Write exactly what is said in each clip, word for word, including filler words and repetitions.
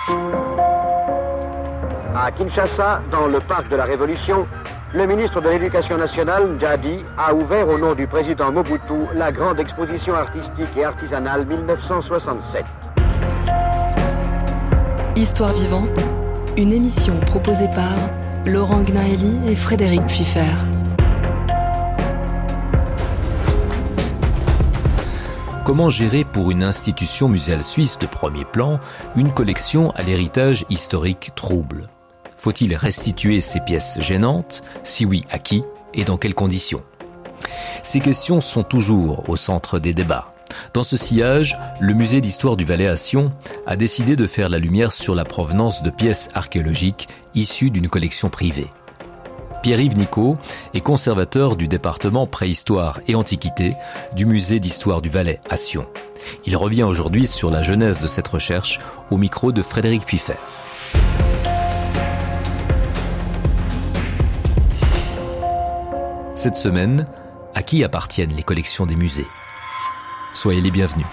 À Kinshasa, dans le parc de la Révolution, le ministre de l'Éducation nationale, Djadi, a ouvert au nom du président Mobutu la grande exposition artistique et artisanale mille neuf cent soixante-sept. Histoire vivante, une émission proposée par Laurent Gnaeli et Frédéric Pfiffer. Comment gérer pour une institution muséale suisse de premier plan une collection à l'héritage historique trouble ? Faut-il restituer ces pièces gênantes ? Si oui, à qui et dans quelles conditions ? Ces questions sont toujours au centre des débats. Dans ce sillage, le musée d'histoire du Valais à Sion a décidé de faire la lumière sur la provenance de pièces archéologiques issues d'une collection privée. Pierre-Yves Nicot est conservateur du département préhistoire et antiquité du musée d'histoire du Valais à Sion. Il revient aujourd'hui sur la genèse de cette recherche au micro de Frédéric Pfiffer. Cette semaine, à qui appartiennent les collections des musées ? Soyez les bienvenus.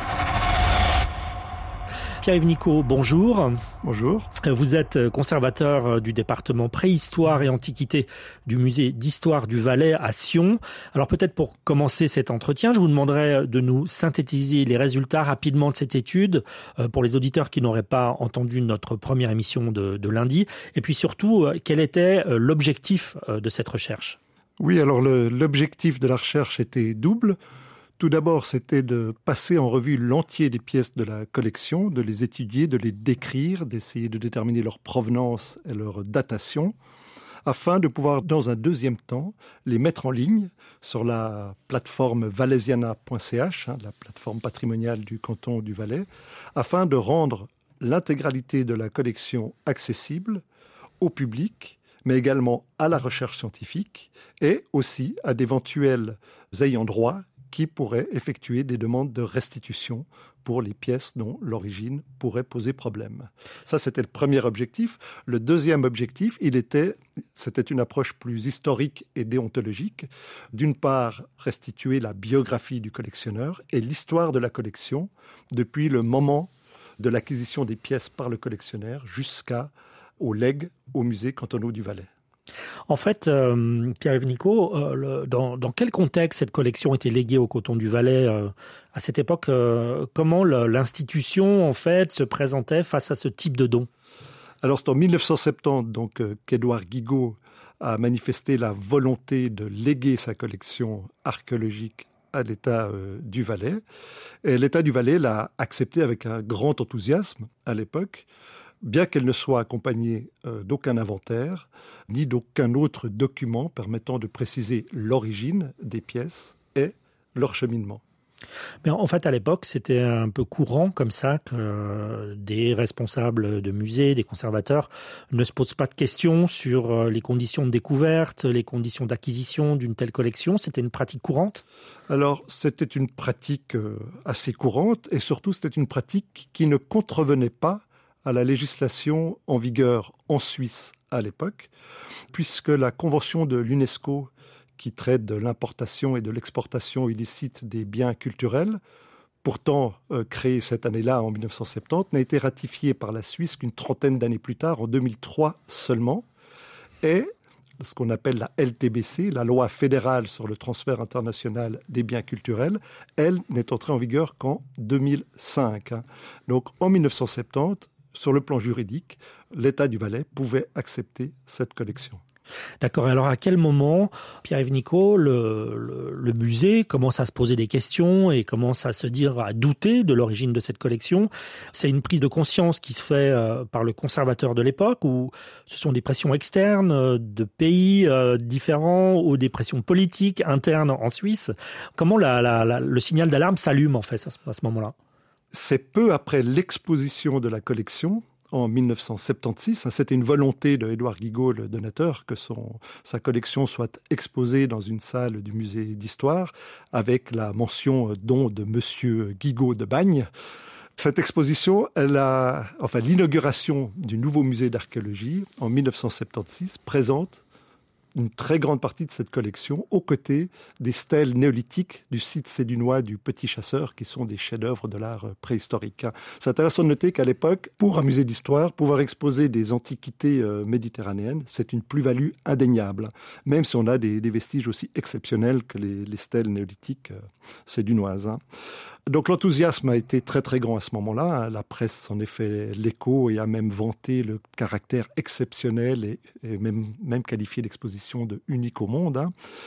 Pierre-Yves Nicot, bonjour. Bonjour. Vous êtes conservateur du département préhistoire et antiquité du musée d'histoire du Valais à Sion. Alors peut-être pour commencer cet entretien, je vous demanderai de nous synthétiser les résultats rapidement de cette étude pour les auditeurs qui n'auraient pas entendu notre première émission de, de lundi. Et puis surtout, quel était l'objectif de cette recherche ? Oui, alors le, l'objectif de la recherche était double. Tout d'abord, c'était de passer en revue l'entier des pièces de la collection, de les étudier, de les décrire, d'essayer de déterminer leur provenance et leur datation, afin de pouvoir, dans un deuxième temps, les mettre en ligne sur la plateforme valaisiana point c h, hein, la plateforme patrimoniale du canton du Valais, afin de rendre l'intégralité de la collection accessible au public, mais également à la recherche scientifique et aussi à d'éventuels ayants droit qui pourraient effectuer des demandes de restitution pour les pièces dont l'origine pourrait poser problème. Ça, c'était le premier objectif. Le deuxième objectif, il était, c'était une approche plus historique et déontologique. D'une part, restituer la biographie du collectionneur et l'histoire de la collection depuis le moment de l'acquisition des pièces par le collectionneur jusqu'au legs au musée cantonal du Valais. En fait, euh, Pierre-Yves Nicot, euh, le, dans, dans quel contexte cette collection était léguée au canton du Valais euh, à cette époque euh, comment le, l'institution en fait se présentait face à ce type de don ? Alors c'est en dix-neuf cent soixante-dix donc euh, qu'Édouard Guigaud a manifesté la volonté de léguer sa collection archéologique à l'État euh, du Valais. Et l'État du Valais l'a accepté avec un grand enthousiasme à l'époque, bien qu'elle ne soit accompagnée euh, d'aucun inventaire, ni d'aucun autre document permettant de préciser l'origine des pièces et leur cheminement. Mais en fait, à l'époque, c'était un peu courant comme ça que des responsables de musées, des conservateurs ne se posent pas de questions sur les conditions de découverte, les conditions d'acquisition d'une telle collection. C'était une pratique courante ? Alors, c'était une pratique assez courante et surtout, c'était une pratique qui ne contrevenait pas à la législation en vigueur en Suisse à l'époque, puisque la convention de l'UNESCO qui traite de l'importation et de l'exportation illicite des biens culturels, pourtant euh, créée cette année-là en dix-neuf cent soixante-dix, n'a été ratifiée par la Suisse qu'une trentaine d'années plus tard, en deux mille trois seulement, et ce qu'on appelle la L T B C, la loi fédérale sur le transfert international des biens culturels, elle n'est entrée en vigueur qu'en deux mille cinq. Hein. Donc en dix-neuf cent soixante-dix, sur le plan juridique, l'État du Valais pouvait accepter cette collection. D'accord. Alors à quel moment, Pierre-Yves Nicot, le, le, le musée commence à se poser des questions et commence à se dire, à douter de l'origine de cette collection ? C'est une prise de conscience qui se fait euh, par le conservateur de l'époque, ou ce sont des pressions externes euh, de pays euh, différents ou des pressions politiques internes en Suisse ? Comment la, la, la, le signal d'alarme s'allume en fait à ce moment-là ? C'est peu après l'exposition de la collection, en dix-neuf cent soixante-seize. C'était une volonté de Édouard Guigaud, le donateur, que son, sa collection soit exposée dans une salle du musée d'histoire, avec la mention don de Monsieur Guigaud de Bagne. Cette exposition, elle a, enfin, l'inauguration du nouveau musée d'archéologie, en dix-neuf cent soixante-seize, présente une très grande partie de cette collection aux côtés des stèles néolithiques du site sédunois du Petit Chasseur, qui sont des chefs-d'œuvre de l'art préhistorique. C'est intéressant de noter qu'à l'époque, pour un musée d'histoire, pouvoir exposer des antiquités méditerranéennes, c'est une plus-value indéniable, même si on a des, des vestiges aussi exceptionnels que les, les stèles néolithiques sédunoises. Donc l'enthousiasme a été très très grand à ce moment-là. La presse en est fait l'écho et a même vanté le caractère exceptionnel et, et même, même qualifié l'exposition de unique au monde.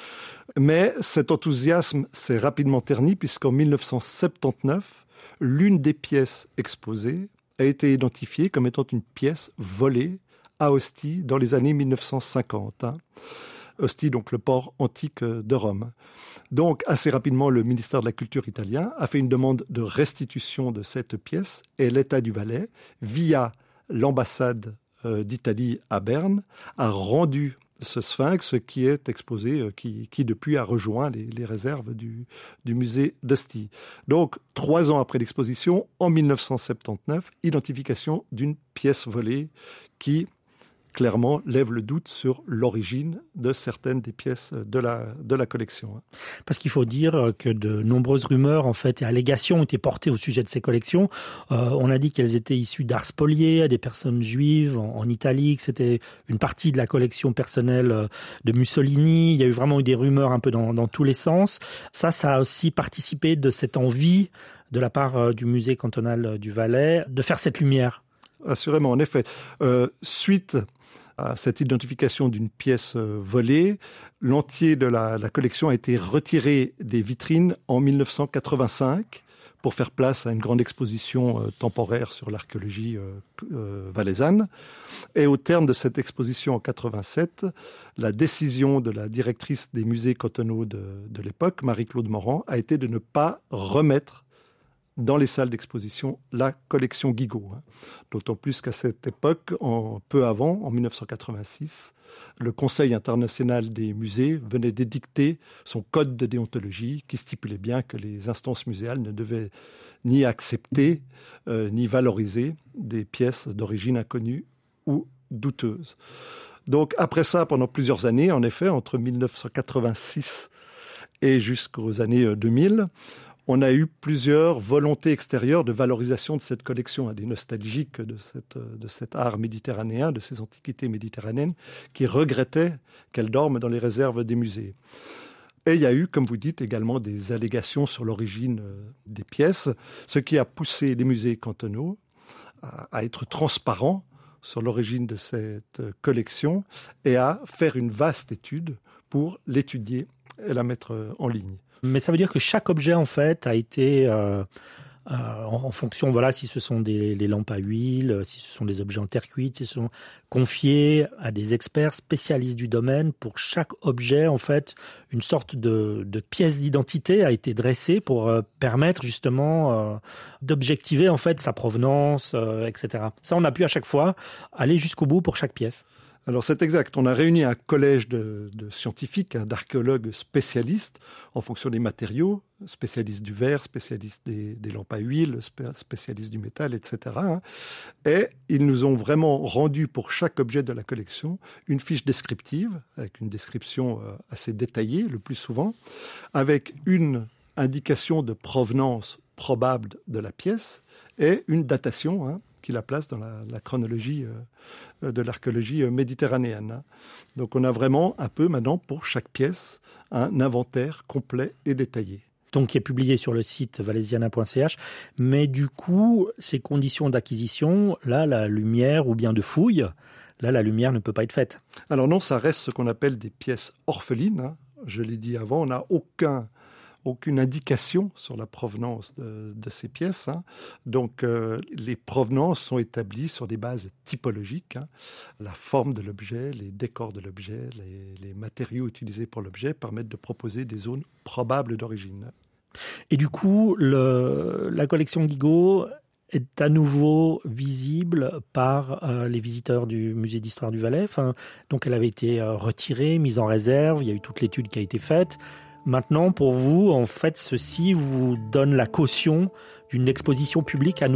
Mais cet enthousiasme s'est rapidement terni puisqu'en dix-neuf cent soixante-dix-neuf, l'une des pièces exposées a été identifiée comme étant une pièce volée à Ostie dans les années dix-neuf cent cinquante. Ostie, donc le port antique de Rome. Donc, assez rapidement, le ministère de la Culture italien a fait une demande de restitution de cette pièce et l'État du Valais, via l'ambassade d'Italie à Berne, a rendu ce sphinx qui est exposé, qui, qui depuis a rejoint les, les réserves du, du musée d'Ostie. Donc, trois ans après l'exposition, en dix-neuf cent soixante-dix-neuf, identification d'une pièce volée qui clairement lève le doute sur l'origine de certaines des pièces de la, de la collection. Parce qu'il faut dire que de nombreuses rumeurs en fait, et allégations ont été portées au sujet de ces collections. Euh, on a dit qu'elles étaient issues d'art spolié à des personnes juives en, en Italie, que c'était une partie de la collection personnelle de Mussolini. Il y a eu vraiment eu des rumeurs un peu dans, dans tous les sens. Ça, ça a aussi participé de cette envie de la part du musée cantonal du Valais de faire cette lumière. Assurément, en effet. Euh, suite à cette identification d'une pièce volée, l'entier de la, la collection a été retiré des vitrines en dix-neuf cent quatre-vingt-cinq pour faire place à une grande exposition euh, temporaire sur l'archéologie euh, euh, valaisanne. Et au terme de cette exposition en quatre-vingt-sept, la décision de la directrice des musées cantonaux de, de l'époque, Marie-Claude Morand, a été de ne pas remettre dans les salles d'exposition la collection Guigaud. D'autant plus qu'à cette époque, en, peu avant, en dix-neuf cent quatre-vingt-six, le Conseil international des musées venait d'édicter son code de déontologie qui stipulait bien que les instances muséales ne devaient ni accepter euh, ni valoriser des pièces d'origine inconnue ou douteuse. Donc après ça, pendant plusieurs années, en effet, entre dix-neuf cent quatre-vingt-six et jusqu'aux années deux mille, on a eu plusieurs volontés extérieures de valorisation de cette collection, des nostalgiques de, cette, de cet art méditerranéen, de ces antiquités méditerranéennes, qui regrettaient qu'elles dorment dans les réserves des musées. Et il y a eu, comme vous dites, également des allégations sur l'origine des pièces, ce qui a poussé les musées cantonaux à, à être transparents sur l'origine de cette collection et à faire une vaste étude pour l'étudier et la mettre en ligne. Mais ça veut dire que chaque objet, en fait, a été, euh, euh, en, en fonction, voilà, si ce sont des, des lampes à huile, si ce sont des objets en terre cuite, si ce sont confiés à des experts spécialistes du domaine. Pour chaque objet, en fait, une sorte de, de pièce d'identité a été dressée pour euh, permettre justement euh, d'objectiver, en fait, sa provenance, euh, et cetera. Ça, on a pu à chaque fois aller jusqu'au bout pour chaque pièce. Alors c'est exact, on a réuni un collège de, de scientifiques, hein, d'archéologues spécialistes en fonction des matériaux, spécialistes du verre, spécialistes des, des lampes à huile, spécialistes du métal, et cetera. Hein. Et ils nous ont vraiment rendu pour chaque objet de la collection une fiche descriptive, avec une description assez détaillée le plus souvent, avec une indication de provenance probable de la pièce et une datation, hein, qui la place dans la, la chronologie euh, de l'archéologie euh, méditerranéenne. Hein. Donc on a vraiment un peu maintenant pour chaque pièce un inventaire complet et détaillé. Donc qui est publié sur le site valesiana point c h. Mais du coup, ces conditions d'acquisition, là, la lumière ou bien de fouille, là, la lumière ne peut pas être faite. Alors non, ça reste ce qu'on appelle des pièces orphelines. Hein. Je l'ai dit avant, on n'a aucun... aucune indication sur la provenance de, de ces pièces. Hein. Donc, euh, les provenances sont établies sur des bases typologiques. Hein. La forme de l'objet, les décors de l'objet, les, les matériaux utilisés pour l'objet permettent de proposer des zones probables d'origine. Et du coup, le, la collection Guigaud est à nouveau visible par euh, les visiteurs du musée d'histoire du Valais. Enfin, donc, elle avait été euh, retirée, mise en réserve. Il y a eu toute l'étude qui a été faite. Maintenant, pour vous, en fait, ceci vous donne la caution d'une exposition publique à nouveau ?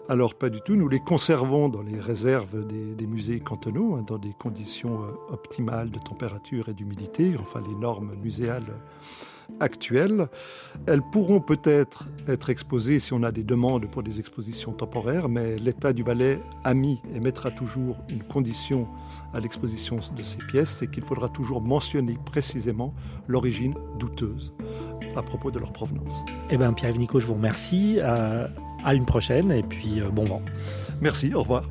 Alors pas du tout, nous les conservons dans les réserves des, des musées cantonaux, hein, dans des conditions euh, optimales de température et d'humidité, enfin les normes muséales actuelles. Elles pourront peut-être être exposées si on a des demandes pour des expositions temporaires, mais l'État du Valais a mis et mettra toujours une condition à l'exposition de ces pièces, c'est qu'il faudra toujours mentionner précisément l'origine douteuse à propos de leur provenance. Eh bien, Pierre-Yves Nicot, je vous remercie. Euh, à une prochaine et puis euh, bon vent. Merci, au revoir.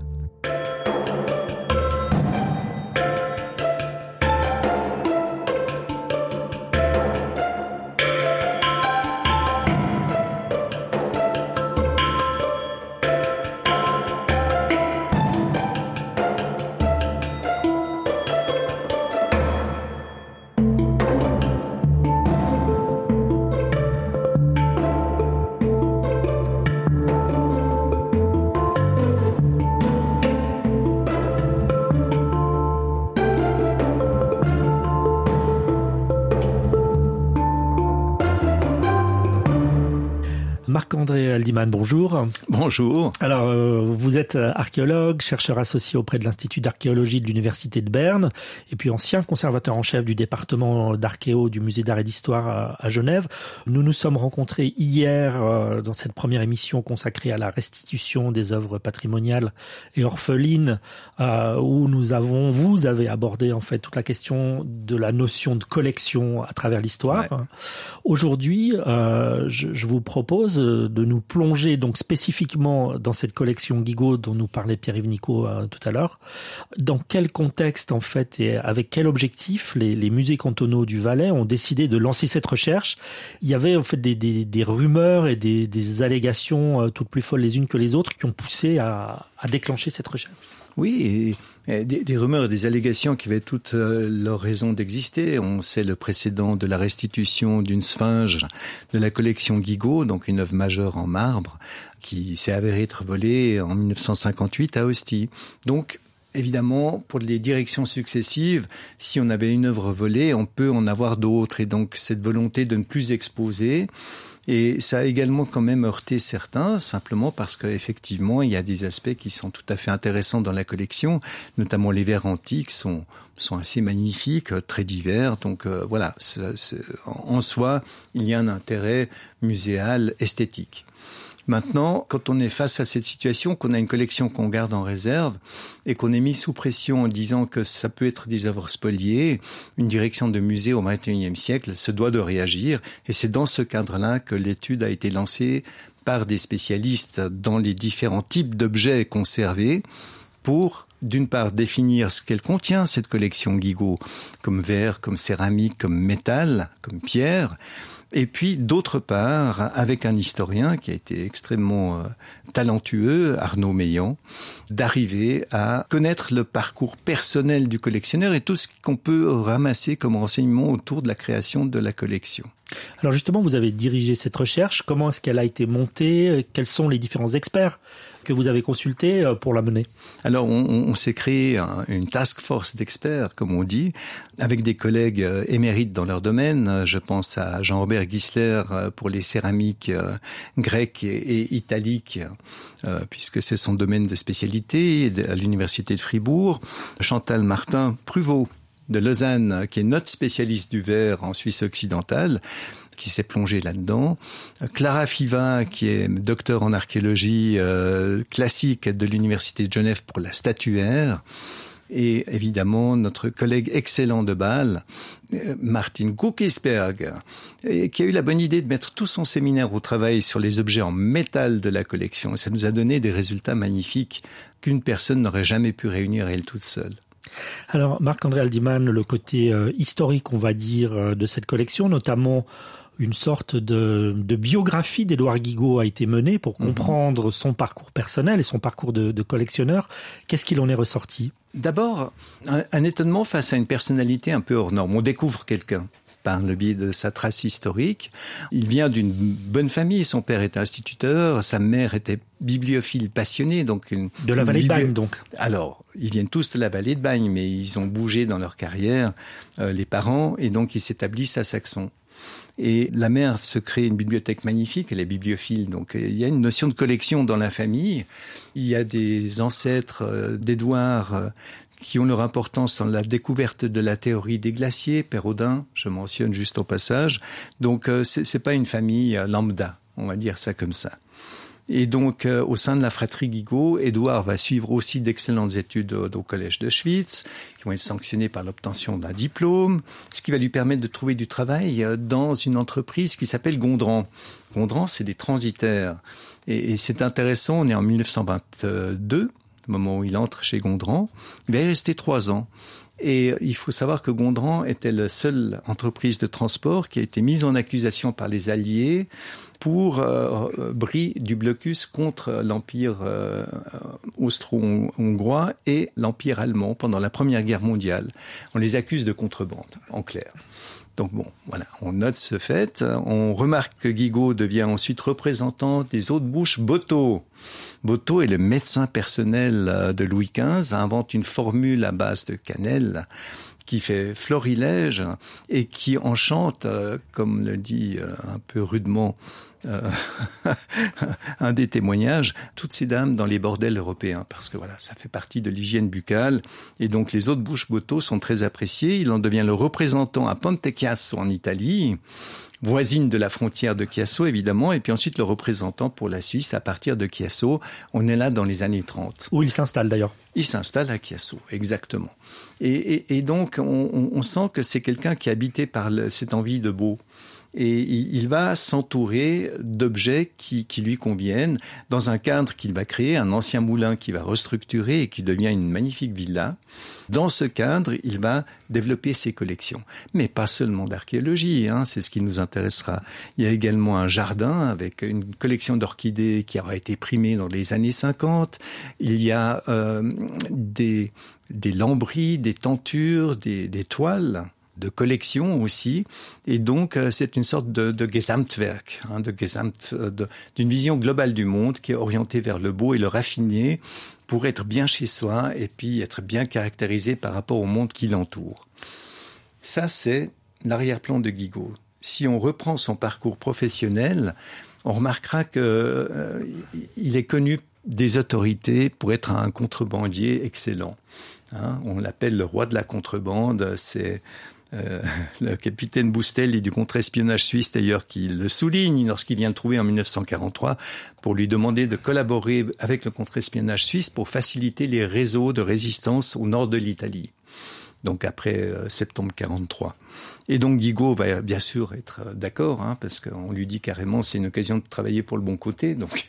Marc-André Haldiman, bonjour. Bonjour. Alors, euh, vous êtes archéologue, chercheur associé auprès de l'Institut d'archéologie de l'Université de Berne, et puis ancien conservateur en chef du département d'archéo du Musée d'art et d'histoire à, à Genève. Nous nous sommes rencontrés hier euh, dans cette première émission consacrée à la restitution des œuvres patrimoniales et orphelines, euh, où nous avons, vous avez abordé en fait toute la question de la notion de collection à travers l'histoire. Ouais. Aujourd'hui, euh, je, je vous propose de nous plonger donc spécifiquement dans cette collection Guigaud dont nous parlait Pierre-Yves Nicot euh, tout à l'heure. Dans quel contexte en fait et avec quel objectif les, les musées cantonaux du Valais ont décidé de lancer cette recherche? Il y avait en fait des, des, des rumeurs et des, des allégations euh, toutes plus folles les unes que les autres qui ont poussé à, à déclencher cette recherche. Oui, et, et des, des rumeurs et des allégations qui avaient toute euh, leur raison d'exister. On sait le précédent de la restitution d'une sphinge de la collection Guigaud, donc une œuvre majeure en marbre, qui s'est avérée être volée en mille neuf cent cinquante-huit à Ostie. Donc, évidemment, pour les directions successives, si on avait une œuvre volée, on peut en avoir d'autres. Et donc, cette volonté de ne plus exposer. Et ça a également quand même heurté certains, simplement parce qu'effectivement, il y a des aspects qui sont tout à fait intéressants dans la collection, notamment les verres antiques sont sont assez magnifiques, très divers. Donc euh, voilà, c'est, c'est, en soi, il y a un intérêt muséal esthétique. Maintenant, quand on est face à cette situation, qu'on a une collection qu'on garde en réserve et qu'on est mis sous pression en disant que ça peut être des œuvres spoliées, une direction de musée au vingt et unième siècle se doit de réagir. Et c'est dans ce cadre-là que l'étude a été lancée par des spécialistes dans les différents types d'objets conservés pour, d'une part, définir ce qu'elle contient, cette collection Guigaud, comme verre, comme céramique, comme métal, comme pierre. Et puis, d'autre part, avec un historien qui a été extrêmement euh, talentueux, Arnaud Meillan, d'arriver à connaître le parcours personnel du collectionneur et tout ce qu'on peut ramasser comme renseignements autour de la création de la collection. Alors justement, vous avez dirigé cette recherche. Comment est-ce qu'elle a été montée? Quels sont les différents experts que vous avez consultés pour la mener? Alors, on, on s'est créé un, une task force d'experts, comme on dit, avec des collègues émérites dans leur domaine. Je pense à Jean-Robert Gisler pour les céramiques grecques et, et italiques, euh, puisque c'est son domaine de spécialité à l'université de Fribourg. Chantal Martin-Pruvot de Lausanne, qui est notre spécialiste du verre en Suisse occidentale, qui s'est plongée là-dedans. Clara Fiva, qui est docteur en archéologie euh, classique de l'université de Genève pour la statuaire. Et évidemment, notre collègue excellent de Bâle, Martin Guckisberg, qui a eu la bonne idée de mettre tout son séminaire au travail sur les objets en métal de la collection. Et ça nous a donné des résultats magnifiques qu'une personne n'aurait jamais pu réunir elle toute seule. Alors, Marc-André Haldiman, le côté euh, historique, on va dire, euh, de cette collection, notamment une sorte de, de biographie d'Édouard Guigaud a été menée pour comprendre mmh. son parcours personnel et son parcours de, de collectionneur. Qu'est-ce qu'il en est ressorti? D'abord, un, un étonnement face à une personnalité un peu hors norme. On découvre quelqu'un par le biais de sa trace historique. Il vient d'une bonne famille. Son père était instituteur, sa mère était bibliophile passionnée. Donc une, de la vallée biblio... de Bagne, donc. Alors, ils viennent tous de la vallée de Bagne, mais ils ont bougé dans leur carrière, euh, les parents, et donc ils s'établissent à Saxon. Et la mère se crée une bibliothèque magnifique, elle est bibliophile, donc il y a une notion de collection dans la famille. Il y a des ancêtres euh, d'Édouard euh, qui ont leur importance dans la découverte de la théorie des glaciers, Père Audin, je mentionne juste au passage. Donc euh, c'est, c'est pas une famille euh, lambda, on va dire ça comme ça. Et donc, euh, au sein de la fratrie Guigaud, Édouard va suivre aussi d'excellentes études au, au collège de Schwytz, qui vont être sanctionnées par l'obtention d'un diplôme, ce qui va lui permettre de trouver du travail euh, dans une entreprise qui s'appelle Gondran. Gondran, c'est des transitaires. Et, et c'est intéressant, on est en dix-neuf cent vingt-deux, au moment où il entre chez Gondran. Il va y rester trois ans. Et il faut savoir que Gondran était la seule entreprise de transport qui a été mise en accusation par les Alliés pour euh, bris du blocus contre l'Empire euh, austro-hongrois et l'Empire allemand pendant la Première Guerre mondiale. On les accuse de contrebande, en clair. Donc bon, voilà, on note ce fait. On remarque que Guigaud devient ensuite représentant des Hautes-Bouches Botto. Botto est le médecin personnel de Louis quinze, invente une formule à base de cannelle qui fait florilège et qui enchante, euh, comme le dit euh, un peu rudement euh, un des témoignages, toutes ces dames dans les bordels européens, parce que voilà, ça fait partie de l'hygiène buccale. Et donc les Hautes-Bouches Botto sont très appréciés. Il en devient le représentant à Ponte Chiasso en Italie, voisine de la frontière de Chiasso évidemment, et puis ensuite le représentant pour la Suisse à partir de Chiasso. On est là dans les années trente. Où il s'installe d'ailleurs. Il s'installe à Chiasso, exactement. Et, et, et donc, on, on sent que c'est quelqu'un qui est habité par le, cette envie de beau. Et il, il va s'entourer d'objets qui, qui lui conviennent dans un cadre qu'il va créer, un ancien moulin qu'il va restructurer et qui devient une magnifique villa. Dans ce cadre, il va développer ses collections. Mais pas seulement d'archéologie, hein, c'est ce qui nous intéressera. Il y a également un jardin avec une collection d'orchidées qui aura été primée dans les années cinquante. Il y a euh, des, des lambris, des tentures, des, des toiles de collection aussi, et donc euh, c'est une sorte de, de Gesamtwerk, hein, de Gesamt, euh, de, d'une vision globale du monde qui est orientée vers le beau et le raffiné pour être bien chez soi et puis être bien caractérisé par rapport au monde qui l'entoure. Ça, c'est l'arrière-plan de Guigaud. Si on reprend son parcours professionnel, on remarquera que euh, il est connu des autorités pour être un contrebandier excellent. Hein, on l'appelle le roi de la contrebande, c'est Euh, le capitaine Boustel du contre-espionnage suisse d'ailleurs qui le souligne lorsqu'il vient de trouver en dix-neuf cent quarante-trois pour lui demander de collaborer avec le contre-espionnage suisse pour faciliter les réseaux de résistance au nord de l'Italie. Donc après euh, septembre quarante-trois. Et donc Guigaud va bien sûr être euh, d'accord, hein, parce qu'on lui dit carrément c'est une occasion de travailler pour le bon côté, donc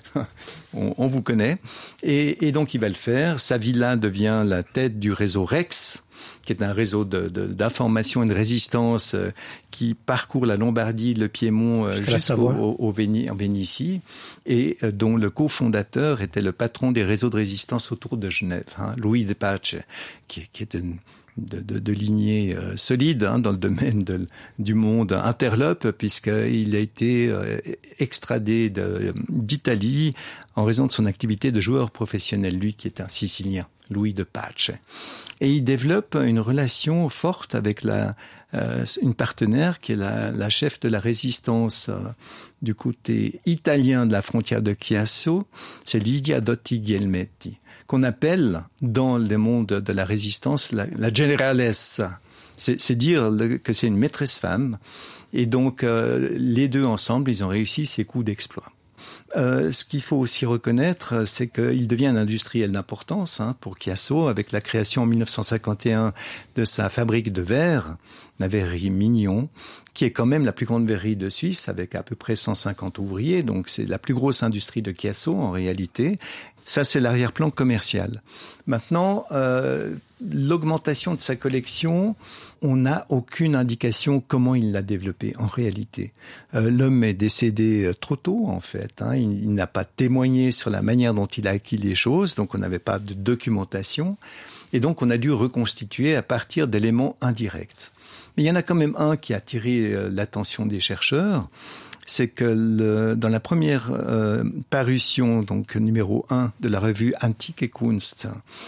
on, on vous connaît. Et, et donc il va le faire. Sa villa devient la tête du réseau Rex, qui est un réseau de, de, d'information et de résistance euh, qui parcourt la Lombardie, le Piémont euh, jusqu'au au, au Véni, en Vénitie, et euh, dont le cofondateur était le patron des réseaux de résistance autour de Genève, hein, Louis de Pace, qui, qui est une De, de, de lignée euh, solide hein, dans le domaine de, du monde interlope, puisqu'il a été euh, extradé de, d'Italie en raison de son activité de joueur professionnel, lui qui est un Sicilien, Louis de Pace. Et il développe une relation forte avec la, euh, une partenaire qui est la, la chef de la résistance euh, du côté italien de la frontière de Chiasso, c'est Lidia Dotti Guglielmetti, qu'on appelle dans le monde de la résistance la, la generalessa. C'est, c'est dire le, que c'est une maîtresse femme. Et donc, euh, les deux ensemble, ils ont réussi ces coups d'exploit. Euh, ce qu'il faut aussi reconnaître, c'est qu'il devient un industriel d'importance hein, pour Chiasso, avec la création en dix-neuf cent cinquante et un de sa fabrique de verre, la verrerie Mignon, qui est quand même la plus grande verrerie de Suisse, avec à peu près cent cinquante ouvriers. Donc c'est la plus grosse industrie de Chiasso en réalité. Ça, c'est l'arrière-plan commercial. Maintenant, euh, l'augmentation de sa collection, on n'a aucune indication comment il l'a développée en réalité. Euh, l'homme est décédé trop tôt, en fait. Hein. Il, il n'a pas témoigné sur la manière dont il a acquis les choses, donc on n'avait pas de documentation. Et donc, on a dû reconstituer à partir d'éléments indirects. Mais il y en a quand même un qui a attiré l'attention des chercheurs, c'est que le, dans la première euh, parution, donc numéro un de la revue Antike Kunst,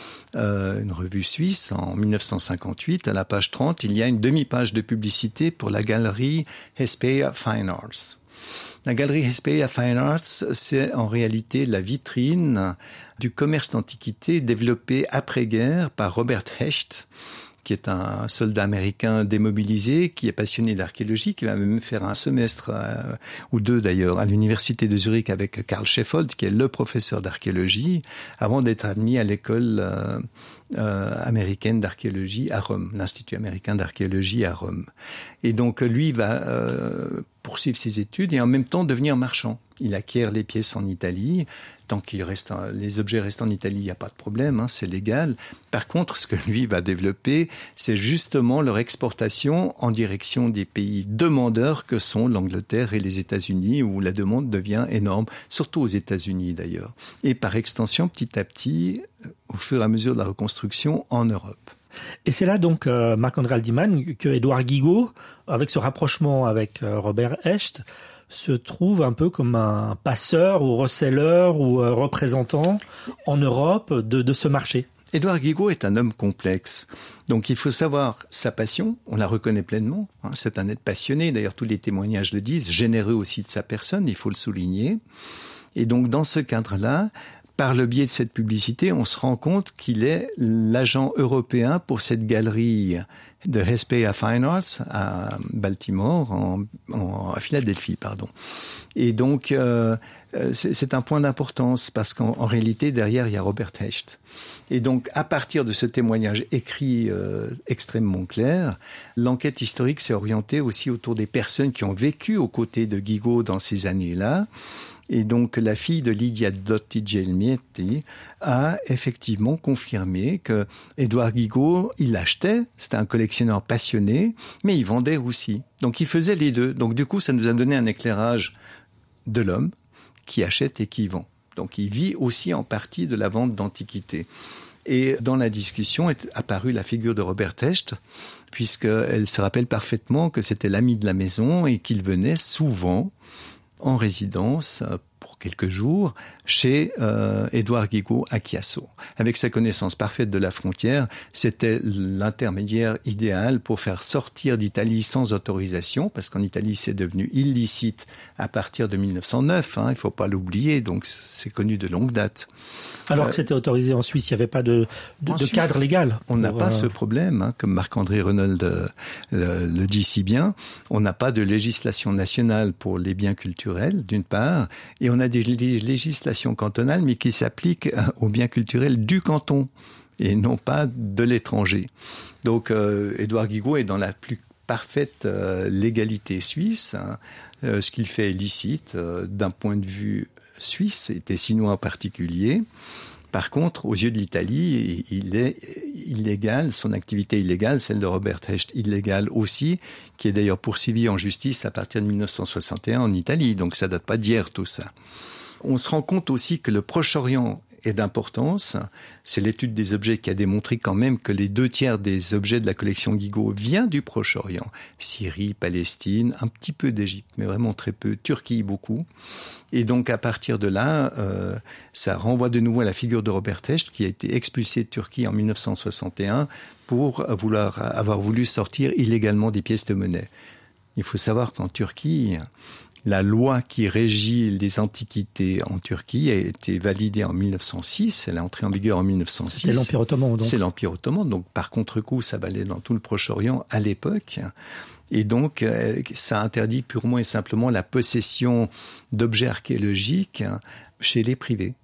euh, une revue suisse en mille neuf cent cinquante-huit, à la page trente, il y a une demi-page de publicité pour la galerie Hesperia Fine Arts. La galerie Hesperia Fine Arts, c'est en réalité la vitrine du commerce d'antiquité développé après-guerre par Robert Hecht, qui est un soldat américain démobilisé, qui est passionné d'archéologie, qui va même faire un semestre, euh, ou deux d'ailleurs, à l'université de Zurich avec Karl Sheffold, qui est le professeur d'archéologie, avant d'être admis à l'école euh, euh, américaine d'archéologie à Rome, l'Institut américain d'archéologie à Rome. Et donc lui va euh, poursuivre ses études et en même temps devenir marchand. Il acquiert les pièces en Italie. Tant qu'il reste, les objets restent en Italie, il n'y a pas de problème, hein, c'est légal. Par contre, ce que lui va développer, c'est justement leur exportation en direction des pays demandeurs que sont l'Angleterre et les États-Unis, où la demande devient énorme, surtout aux États-Unis d'ailleurs. Et par extension, petit à petit, au fur et à mesure de la reconstruction, en Europe. Et c'est là donc, euh, Marc-André Haldiman, que Édouard Guigaud, avec ce rapprochement avec euh, Robert Hecht, se trouve un peu comme un passeur ou receleur ou euh, représentant en Europe de, de ce marché. Édouard Guigaud est un homme complexe. Donc il faut savoir sa passion, on la reconnaît pleinement. Hein, c'est un être passionné, d'ailleurs tous les témoignages le disent, généreux aussi de sa personne, il faut le souligner. Et donc dans ce cadre-là, par le biais de cette publicité, on se rend compte qu'il est l'agent européen pour cette galerie de Hesperia Fine Arts à Baltimore, en, en, à Philadelphie, pardon. Et donc, euh, c'est, c'est un point d'importance parce qu'en en réalité, derrière, il y a Robert Hecht. Et donc, à partir de ce témoignage écrit euh, extrêmement clair, l'enquête historique s'est orientée aussi autour des personnes qui ont vécu aux côtés de Guigaud dans ces années-là. Et donc, la fille de Lydia Dotti Gelmietti a effectivement confirmé que Édouard Guigaud, il achetait, c'était un collectionneur passionné, mais il vendait aussi. Donc, il faisait les deux. Donc, du coup, ça nous a donné un éclairage de l'homme qui achète et qui vend. Donc, il vit aussi en partie de la vente d'antiquités. Et dans la discussion est apparue la figure de Robert Hecht, puisqu'elle se rappelle parfaitement que c'était l'ami de la maison et qu'il venait souvent en résidence pour quelques jours chez euh, Édouard Guigaud à Chiasso. Avec sa connaissance parfaite de la frontière, c'était l'intermédiaire idéal pour faire sortir d'Italie sans autorisation, parce qu'en Italie, c'est devenu illicite à partir de mille neuf cent neuf, hein, il ne faut pas l'oublier, donc c'est connu de longue date. Alors euh, que c'était autorisé en Suisse, il n'y avait pas de, de, de Suisse, cadre légal. On n'a pas euh... ce problème, hein, comme Marc-André Renauld euh, le, le dit si bien, on n'a pas de législation nationale pour les biens culturels, d'une part, et on a des législations cantonales, mais qui s'appliquent aux biens culturels du canton, et non pas de l'étranger. Donc, euh, Édouard Guigaud est dans la plus parfaite euh, légalité suisse, hein. euh, ce qu'il fait est licite, euh, d'un point de vue suisse, et tessinois en particulier. Par contre, aux yeux de l'Italie, il est illégal, son activité illégale, celle de Robert Hecht, illégale aussi, qui est d'ailleurs poursuivi en justice à partir de mille neuf cent soixante et un en Italie. Donc ça date pas d'hier tout ça. On se rend compte aussi que le Proche-Orient est d'importance. C'est l'étude des objets qui a démontré quand même que les deux tiers des objets de la collection Guigaud viennent du Proche-Orient. Syrie, Palestine, un petit peu d'Égypte, mais vraiment très peu. Turquie, beaucoup. Et donc, à partir de là, euh, ça renvoie de nouveau à la figure de Robert Hecht, qui a été expulsé de Turquie en mille neuf cent soixante et un pour vouloir, avoir voulu sortir illégalement des pièces de monnaie. Il faut savoir qu'en Turquie, la loi qui régit les antiquités en Turquie a été validée en mille neuf cent six. Elle est entrée en vigueur en mille neuf cent six. C'est l'Empire ottoman, donc. C'est l'Empire ottoman. Donc, par contre-coup, ça valait dans tout le Proche-Orient à l'époque. Et donc, ça interdit purement et simplement la possession d'objets archéologiques chez les privés.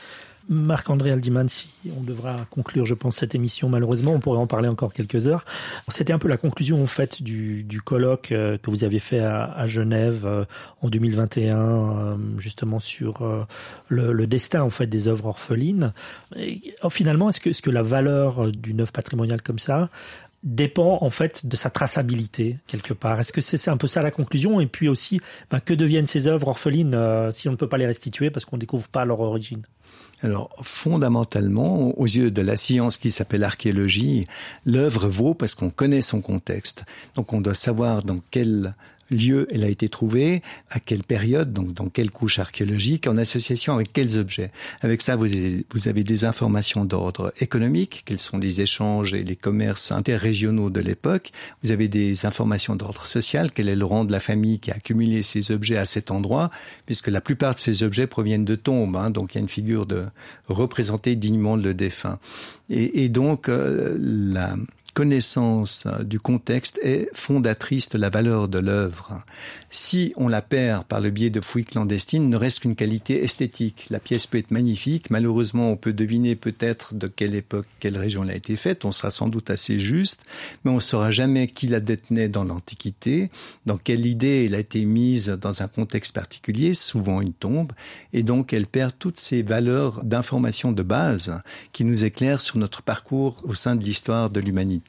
Marc-André Haldiman, si on devra conclure, je pense, cette émission, malheureusement, on pourrait en parler encore quelques heures. C'était un peu la conclusion, en fait, du, du colloque que vous avez fait à, à Genève euh, en deux mille vingt et un, euh, justement sur euh, le, le destin, en fait, des œuvres orphelines. Et, oh, finalement, est-ce que, est-ce que la valeur d'une œuvre patrimoniale comme ça dépend en fait de sa traçabilité quelque part? Est-ce que c'est, c'est un peu ça la conclusion? Et puis aussi, ben, que deviennent ces œuvres orphelines euh, si on ne peut pas les restituer parce qu'on ne découvre pas leur origine? Alors, fondamentalement, aux yeux de la science qui s'appelle archéologie, l'œuvre vaut parce qu'on connaît son contexte. Donc, on doit savoir dans quel lieu elle a été trouvée, à quelle période, donc dans quelle couche archéologique, en association avec quels objets. Avec ça, vous avez, vous avez des informations d'ordre économique, quels sont les échanges et les commerces interrégionaux de l'époque. Vous avez des informations d'ordre social, quel est le rang de la famille qui a accumulé ces objets à cet endroit, puisque la plupart de ces objets proviennent de tombes, hein, donc il y a une figure de représenter dignement le défunt. Et, et donc, euh, la connaissance du contexte est fondatrice de la valeur de l'œuvre. Si on la perd par le biais de fouilles clandestines, ne reste qu'une qualité esthétique. La pièce peut être magnifique, malheureusement on peut deviner peut-être de quelle époque, quelle région elle a été faite, on sera sans doute assez juste, mais on ne saura jamais qui la détenait dans l'Antiquité, dans quelle idée elle a été mise dans un contexte particulier, souvent une tombe, et donc elle perd toutes ces valeurs d'information de base qui nous éclairent sur notre parcours au sein de l'histoire de l'humanité.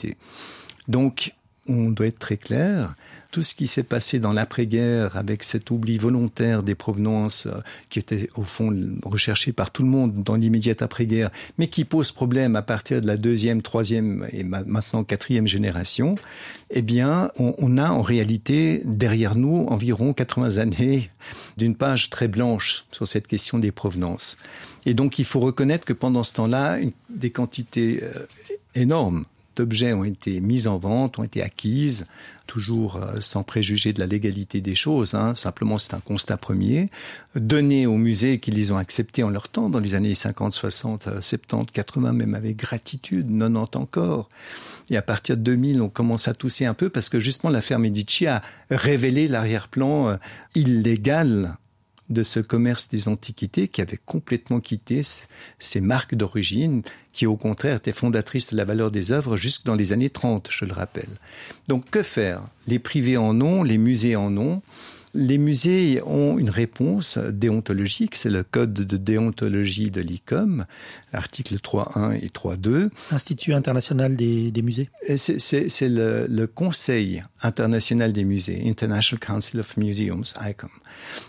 Donc, on doit être très clair. Tout ce qui s'est passé dans l'après-guerre avec cet oubli volontaire des provenances qui était au fond recherché par tout le monde dans l'immédiate après-guerre, mais qui pose problème à partir de la deuxième, troisième et maintenant quatrième génération, eh bien, on, on a en réalité derrière nous environ quatre-vingts années d'une page très blanche sur cette question des provenances. Et donc, il faut reconnaître que pendant ce temps-là, une, des quantités euh, énormes d'objets ont été mis en vente, ont été acquises, toujours euh, sans préjuger de la légalité des choses, hein. Simplement c'est un constat premier, donné aux musées qui les ont acceptés en leur temps, dans les années cinquante, soixante, soixante-dix, quatre-vingts, même avec gratitude, quatre-vingt-dix encore. Et à partir de deux mille, on commence à tousser un peu parce que justement l'affaire Medici a révélé l'arrière-plan euh, illégal de ce commerce des antiquités qui avait complètement quitté ses marques d'origine, qui au contraire étaient fondatrices de la valeur des œuvres jusque dans les années trente, je le rappelle. Donc que faire ? Les privés en ont, les musées en ont. Les musées ont une réponse déontologique, c'est le code de déontologie de l'I C O M, articles trois point un et trois point deux. Institut international des, des musées. C'est, c'est, c'est le, le Conseil international des musées, International Council of Museums, I C O M.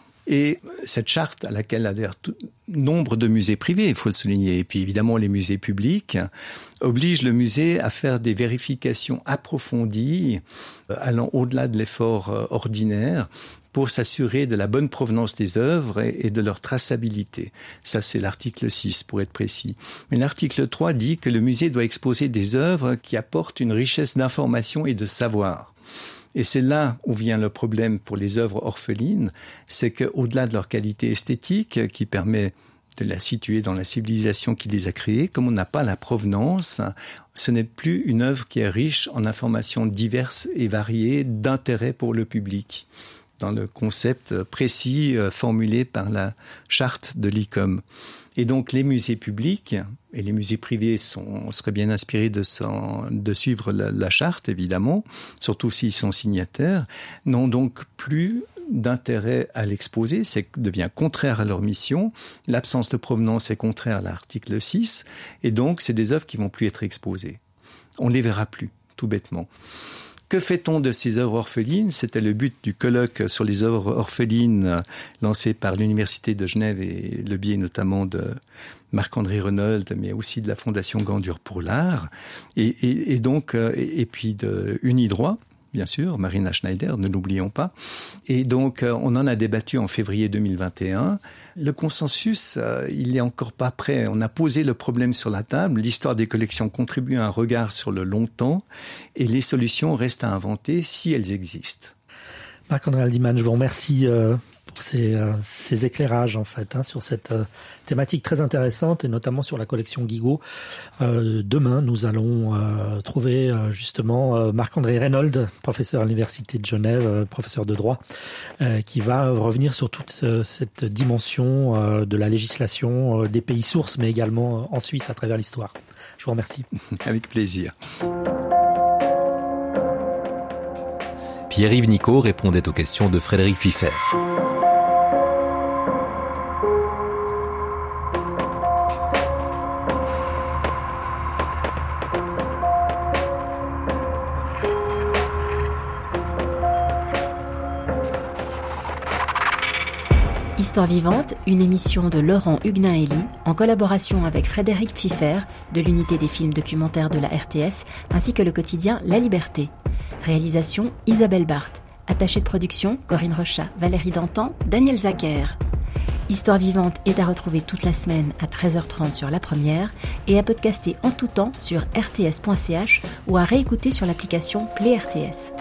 Et cette charte à laquelle adhèrent tout, nombre de musées privés, il faut le souligner, et puis évidemment les musées publics, oblige le musée à faire des vérifications approfondies, euh, allant au-delà de l'effort euh, ordinaire, pour s'assurer de la bonne provenance des œuvres et, et de leur traçabilité. Ça, c'est l'article six, pour être précis. Mais l'article trois dit que le musée doit exposer des œuvres qui apportent une richesse d'information et de savoir. Et c'est là où vient le problème pour les œuvres orphelines, c'est qu'au-delà de leur qualité esthétique, qui permet de la situer dans la civilisation qui les a créées, comme on n'a pas la provenance, ce n'est plus une œuvre qui est riche en informations diverses et variées d'intérêt pour le public, dans le concept précis formulé par la charte de l'I C O M. Et donc les musées publics et les musées privés sont, seraient bien inspirés de, son, de suivre la, la charte, évidemment, surtout s'ils sont signataires, n'ont donc plus d'intérêt à l'exposer, c'est devient contraire à leur mission. L'absence de provenance est contraire à l'article six, et donc c'est des œuvres qui vont plus être exposées. On ne les verra plus, tout bêtement. Que fait-on de ces œuvres orphelines ? C'était le but du colloque sur les œuvres orphelines lancé par l'Université de Genève et le biais notamment de Marc-André Renauld, mais aussi de la Fondation Gandur pour l'art, et, et, et donc et, et puis de Unidroit, bien sûr, Marina Schneider, ne l'oublions pas. Et donc, on en a débattu en février deux mille vingt et un. Le consensus, euh, il n'est encore pas prêt. On a posé le problème sur la table. L'histoire des collections contribue à un regard sur le long temps et les solutions restent à inventer si elles existent. Marc-André Haldiman, je vous remercie euh, pour ces, euh, ces éclairages en fait hein, sur cette euh, thématique très intéressante et notamment sur la collection Guigaud. Euh, demain, nous allons euh, trouver euh, justement euh, Marc-André Renauld, professeur à l'Université de Genève, euh, professeur de droit, euh, qui va revenir sur toute euh, cette dimension euh, de la législation euh, des pays sources, mais également euh, en Suisse à travers l'histoire. Je vous remercie. Avec plaisir. Pierre-Yves Nicot répondait aux questions de Frédéric Pfiffer. Histoire vivante, une émission de Laurent Huguenin-Elie en collaboration avec Frédéric Pfiffer de l'unité des films documentaires de la R T S ainsi que le quotidien La Liberté. Réalisation Isabelle Barthes. Attaché de production, Corinne Rochat, Valérie Dantan, Daniel Zacher. Histoire vivante est à retrouver toute la semaine à treize heures trente sur La Première et à podcaster en tout temps sur r t s point c h ou à réécouter sur l'application Play R T S.